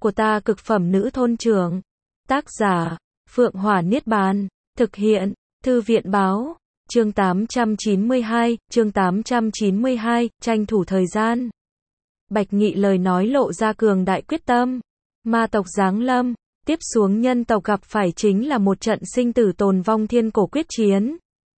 của ta cực phẩm nữ thôn trưởng. Tác giả, Phượng Hỏa Niết Bàn. Thực hiện, Thư viện Báo. Chương 892, tranh thủ thời gian. Bạch Nghị lời nói lộ ra cường đại quyết tâm. Ma tộc giáng lâm, tiếp xuống nhân tộc gặp phải chính là một trận sinh tử tồn vong thiên cổ quyết chiến.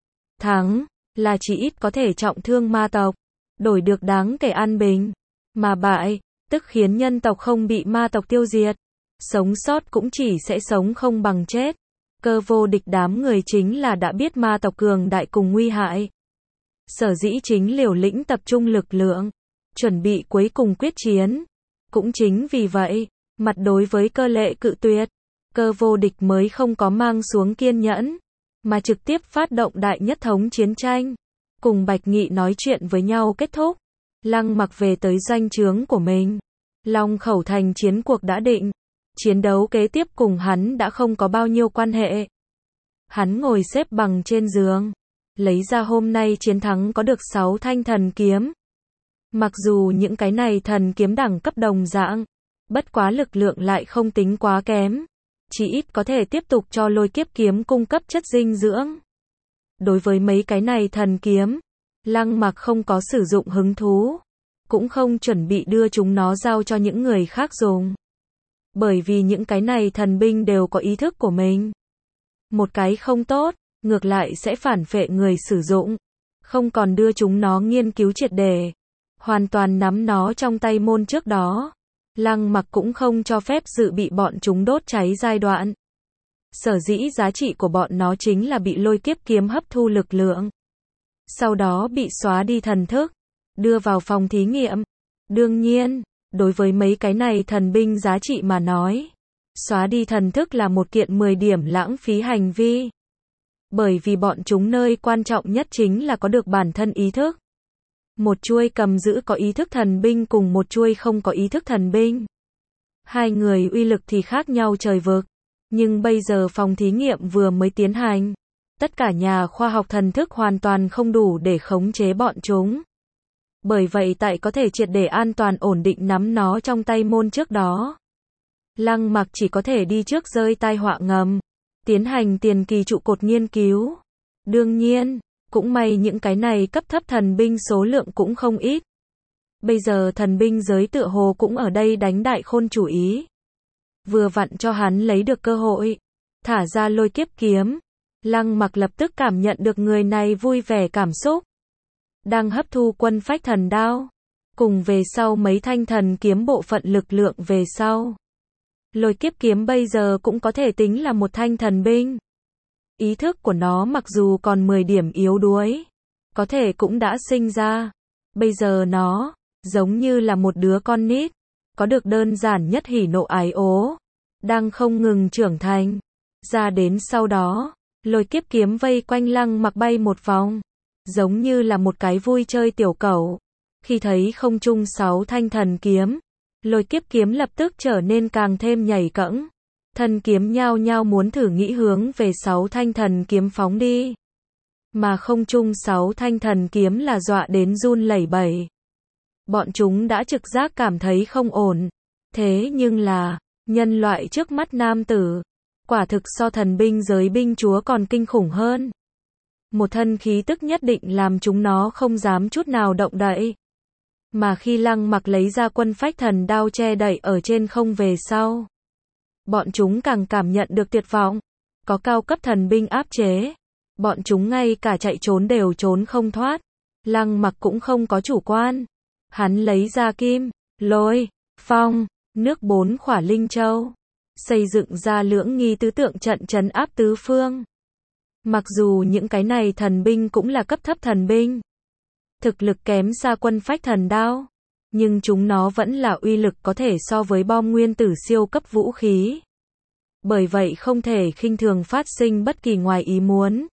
Thắng, là chỉ ít có thể trọng thương ma tộc, đổi được đáng kể an bình. Mà bại, tức khiến nhân tộc không bị ma tộc tiêu diệt. Sống sót cũng chỉ sẽ sống không bằng chết. Cơ vô địch đám người chính là đã biết ma tộc cường đại cùng nguy hại. Sở dĩ chính liều lĩnh tập trung lực lượng, chuẩn bị cuối cùng quyết chiến. Cũng chính vì vậy, mặt đối với Cơ Lệ cự tuyệt, Cơ vô địch mới không có mang xuống kiên nhẫn, mà trực tiếp phát động đại nhất thống chiến tranh. Cùng Bạch Nghị nói chuyện với nhau kết thúc, Lăng Mặc về tới doanh trướng của mình. Long Khẩu thành chiến cuộc đã định. Chiến đấu kế tiếp cùng hắn đã không có bao nhiêu quan hệ. Hắn ngồi xếp bằng trên giường, lấy ra hôm nay chiến thắng có được 6 thanh thần kiếm. Mặc dù những cái này thần kiếm đẳng cấp đồng dạng, bất quá lực lượng lại không tính quá kém, chỉ ít có thể tiếp tục cho Lôi Kiếp kiếm cung cấp chất dinh dưỡng. Đối với mấy cái này thần kiếm, Lăng Mặc không có sử dụng hứng thú, cũng không chuẩn bị đưa chúng nó giao cho những người khác dùng. Bởi vì những cái này thần binh đều có ý thức của mình. Một cái không tốt, ngược lại sẽ phản phệ người sử dụng. Không còn đưa chúng nó nghiên cứu triệt để, hoàn toàn nắm nó trong tay môn trước đó. Lăng Mặc cũng không cho phép dự bị bọn chúng đốt cháy giai đoạn. Sở dĩ giá trị của bọn nó chính là bị Lôi Kiếp kiếm hấp thu lực lượng. Sau đó bị xóa đi thần thức, đưa vào phòng thí nghiệm. Đương nhiên, đối với mấy cái này thần binh giá trị mà nói, xóa đi thần thức là một kiện 10 điểm lãng phí hành vi. Bởi vì bọn chúng nơi quan trọng nhất chính là có được bản thân ý thức. Một chuôi cầm giữ có ý thức thần binh cùng một chuôi không có ý thức thần binh. Hai người uy lực thì khác nhau trời vực. Nhưng bây giờ phòng thí nghiệm vừa mới tiến hành. Tất cả nhà khoa học thần thức hoàn toàn không đủ để khống chế bọn chúng. Bởi vậy tại có thể triệt để an toàn ổn định nắm nó trong tay môn trước đó. Lăng Mặc chỉ có thể đi trước rơi tai họa ngầm, tiến hành tiền kỳ trụ cột nghiên cứu. Đương nhiên, cũng may những cái này cấp thấp thần binh số lượng cũng không ít. Bây giờ thần binh giới tựa hồ cũng ở đây đánh đại khôn chủ ý. Vừa vặn cho hắn lấy được cơ hội, thả ra Lôi Kiếp kiếm. Lăng Mặc lập tức cảm nhận được người này vui vẻ cảm xúc. Đang hấp thu quân phách thần đao, cùng về sau mấy thanh thần kiếm bộ phận lực lượng về sau. Lôi Kiếp kiếm bây giờ cũng có thể tính là một thanh thần binh. Ý thức của nó mặc dù còn 10 điểm yếu đuối, có thể cũng đã sinh ra. Bây giờ nó, giống như là một đứa con nít, có được đơn giản nhất hỉ nộ ái ố, đang không ngừng trưởng thành. Ra đến sau đó, Lôi Kiếp kiếm vây quanh Lăng Mặc bay một vòng. Giống như là một cái vui chơi tiểu cẩu. Khi thấy không trung 6 thanh thần kiếm, Lôi Kiếp kiếm lập tức trở nên càng thêm nhảy cẫng. Thần kiếm nhao nhao muốn thử nghĩ hướng về 6 thanh thần kiếm phóng đi. Mà không trung 6 thanh thần kiếm là dọa đến run lẩy bẩy. Bọn chúng đã trực giác cảm thấy không ổn. Thế nhưng là, nhân loại trước mắt nam tử, quả thực so thần binh giới binh chúa còn kinh khủng hơn. Một thân khí tức nhất định làm chúng nó không dám chút nào động đậy. Mà khi Lăng Mặc lấy ra quân phách thần đao che đậy ở trên không về sau, bọn chúng càng cảm nhận được tuyệt vọng. Có cao cấp thần binh áp chế, bọn chúng ngay cả chạy trốn đều trốn không thoát. Lăng Mặc cũng không có chủ quan. Hắn lấy ra kim, lôi, phong, nước 4 khỏa linh châu, xây dựng ra lưỡng nghi tứ tượng trận trấn áp tứ phương. Mặc dù những cái này thần binh cũng là cấp thấp thần binh, thực lực kém xa quân phách thần đao, nhưng chúng nó vẫn là uy lực có thể so với bom nguyên tử siêu cấp vũ khí. Bởi vậy không thể khinh thường phát sinh bất kỳ ngoài ý muốn.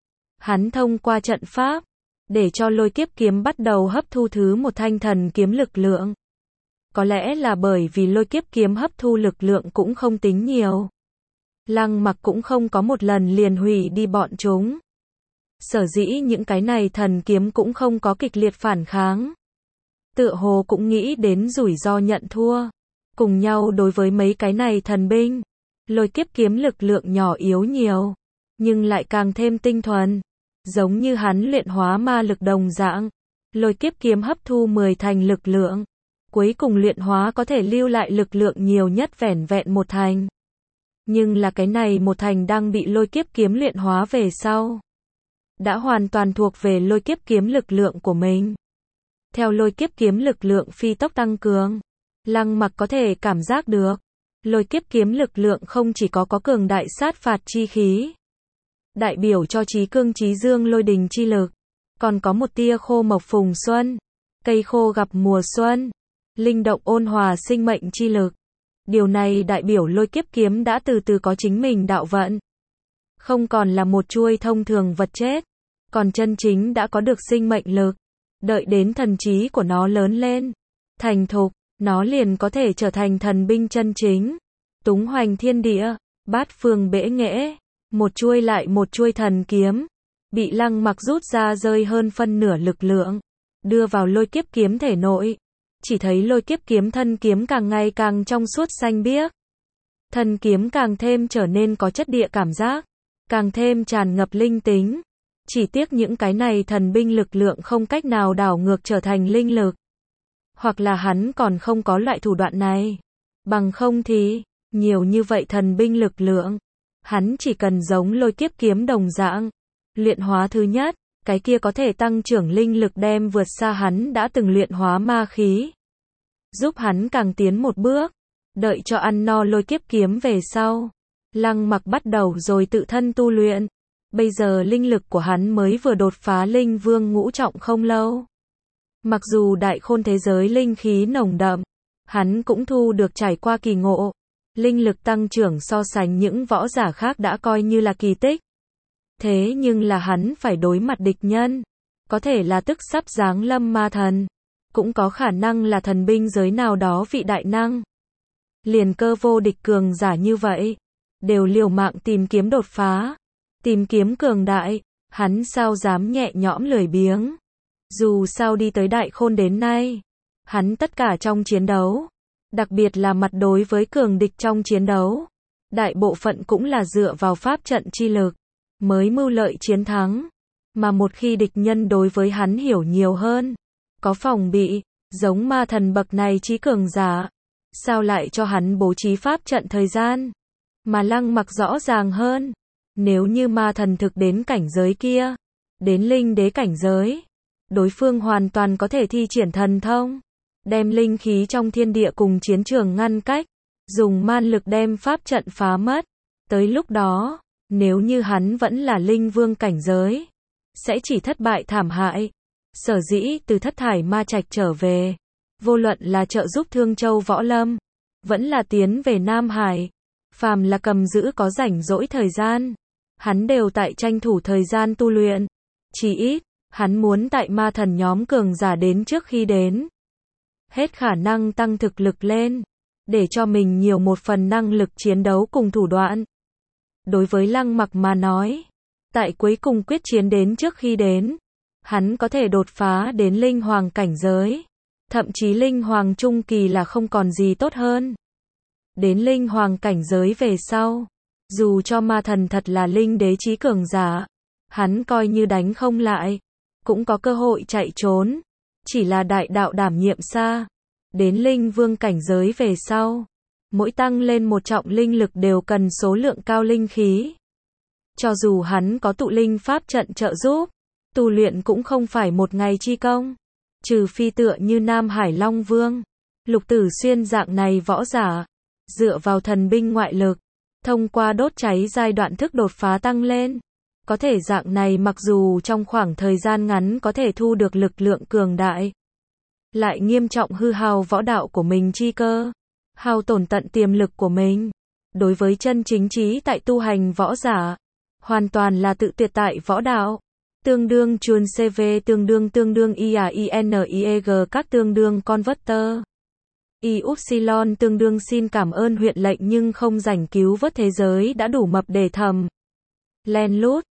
Hắn thông qua trận pháp, để cho Lôi Kiếp kiếm bắt đầu hấp thu thứ một thanh thần kiếm lực lượng. Có lẽ là bởi vì Lôi Kiếp kiếm hấp thu lực lượng cũng không tính nhiều. Lăng Mặc cũng không có một lần liền hủy đi bọn chúng. Sở dĩ những cái này thần kiếm cũng không có kịch liệt phản kháng. Tựa hồ cũng nghĩ đến rủi ro nhận thua. Cùng nhau đối với mấy cái này thần binh, lôi kiếp kiếm lực lượng nhỏ yếu nhiều, nhưng lại càng thêm tinh thuần. Giống như hắn luyện hóa ma lực đồng dạng, lôi kiếp kiếm hấp thu 10 thành lực lượng, cuối cùng luyện hóa có thể lưu lại lực lượng nhiều nhất vẻn vẹn 1 thành. Nhưng là cái này 1 thành đang bị lôi kiếp kiếm luyện hóa về sau, đã hoàn toàn thuộc về lôi kiếp kiếm lực lượng của mình. Theo lôi kiếp kiếm lực lượng phi tốc tăng cường, Lăng Mặc có thể cảm giác được, lôi kiếp kiếm lực lượng không chỉ có cường đại sát phạt chi khí, đại biểu cho chí cương chí dương lôi đình chi lực, còn có một tia khô mộc phùng xuân, cây khô gặp mùa xuân, linh động ôn hòa sinh mệnh chi lực. Điều này đại biểu lôi kiếp kiếm đã từ từ có chính mình đạo vận, không còn là một chuôi thông thường vật chết, còn chân chính đã có được sinh mệnh lực. Đợi đến thần trí của nó lớn lên, thành thục, nó liền có thể trở thành thần binh chân chính, túng hoành thiên địa, bát phương bể nghệ. Một chuôi lại một chuôi thần kiếm, bị Lăng Mặc rút ra rơi hơn phân nửa lực lượng, đưa vào lôi kiếp kiếm thể nội. Chỉ thấy lôi kiếp kiếm thân kiếm càng ngày càng trong suốt xanh biếc. Thân kiếm càng thêm trở nên có chất địa cảm giác, càng thêm tràn ngập linh tính. Chỉ tiếc những cái này thần binh lực lượng không cách nào đảo ngược trở thành linh lực. Hoặc là hắn còn không có loại thủ đoạn này. Bằng không thì, nhiều như vậy thần binh lực lượng, hắn chỉ cần giống lôi kiếp kiếm đồng dạng, luyện hóa thứ nhất, cái kia có thể tăng trưởng linh lực đem vượt xa hắn đã từng luyện hóa ma khí, giúp hắn càng tiến một bước. Đợi cho ăn no lôi kiếp kiếm về sau, Lăng Mặc bắt đầu rồi tự thân tu luyện. Bây giờ linh lực của hắn mới vừa đột phá linh vương ngũ trọng không lâu. Mặc dù đại khôn thế giới linh khí nồng đậm, hắn cũng thu được trải qua kỳ ngộ. Linh lực tăng trưởng so sánh những võ giả khác đã coi như là kỳ tích. Thế nhưng là hắn phải đối mặt địch nhân, có thể là tức sắp giáng lâm ma thần, cũng có khả năng là thần binh giới nào đó vị đại năng. Liền cơ vô địch cường giả như vậy, đều liều mạng tìm kiếm đột phá, tìm kiếm cường đại, hắn sao dám nhẹ nhõm lười biếng. Dù sao đi tới đại khôn đến nay, hắn tất cả trong chiến đấu, đặc biệt là mặt đối với cường địch trong chiến đấu, đại bộ phận cũng là dựa vào pháp trận chi lực, mới mưu lợi chiến thắng. Mà một khi địch nhân đối với hắn hiểu nhiều hơn, có phòng bị, giống ma thần bậc này chí cường giả, sao lại cho hắn bố trí pháp trận thời gian? Mà Lăng Mặc rõ ràng hơn, nếu như ma thần thực đến cảnh giới kia, đến linh đế cảnh giới, đối phương hoàn toàn có thể thi triển thần thông, đem linh khí trong thiên địa cùng chiến trường ngăn cách, dùng man lực đem pháp trận phá mất. Tới lúc đó, nếu như hắn vẫn là linh vương cảnh giới, sẽ chỉ thất bại thảm hại. Sở dĩ từ Thất Thải Ma Trạch trở về, vô luận là trợ giúp Thương Châu Võ Lâm, vẫn là tiến về Nam Hải, phàm là cầm giữ có rảnh rỗi thời gian, hắn đều tại tranh thủ thời gian tu luyện. Chỉ ít, hắn muốn tại ma thần nhóm cường giả đến trước khi đến, hết khả năng tăng thực lực lên, để cho mình nhiều một phần năng lực chiến đấu cùng thủ đoạn. Đối với Lăng Mặc mà nói, tại cuối cùng quyết chiến đến trước khi đến, hắn có thể đột phá đến linh hoàng cảnh giới, thậm chí linh hoàng trung kỳ là không còn gì tốt hơn. Đến linh hoàng cảnh giới về sau, dù cho ma thần thật là linh đế chí cường giả, hắn coi như đánh không lại, cũng có cơ hội chạy trốn. Chỉ là đại đạo đảm nhiệm xa, đến linh vương cảnh giới về sau, mỗi tăng lên một trọng linh lực đều cần số lượng cao linh khí. Cho dù hắn có tụ linh pháp trận trợ giúp, tu luyện cũng không phải một ngày chi công. Trừ phi tựa như Nam Hải Long Vương, Lục Tử Xuyên dạng này võ giả, dựa vào thần binh ngoại lực, thông qua đốt cháy giai đoạn thức đột phá tăng lên. Có thể dạng này mặc dù trong khoảng thời gian ngắn có thể thu được lực lượng cường đại, lại nghiêm trọng hư hao võ đạo của mình chi cơ, hao tổn tận tiềm lực của mình. Đối với chân chính trí tại tu hành võ giả, hoàn toàn là tự tuyệt tại võ đạo. Tương đương chuồn CV tương đương IAINIEG các tương đương converter. Y-upsilon tương đương xin cảm ơn huyện lệnh nhưng không rảnh cứu vớt thế giới đã đủ mập để thầm. Len lút.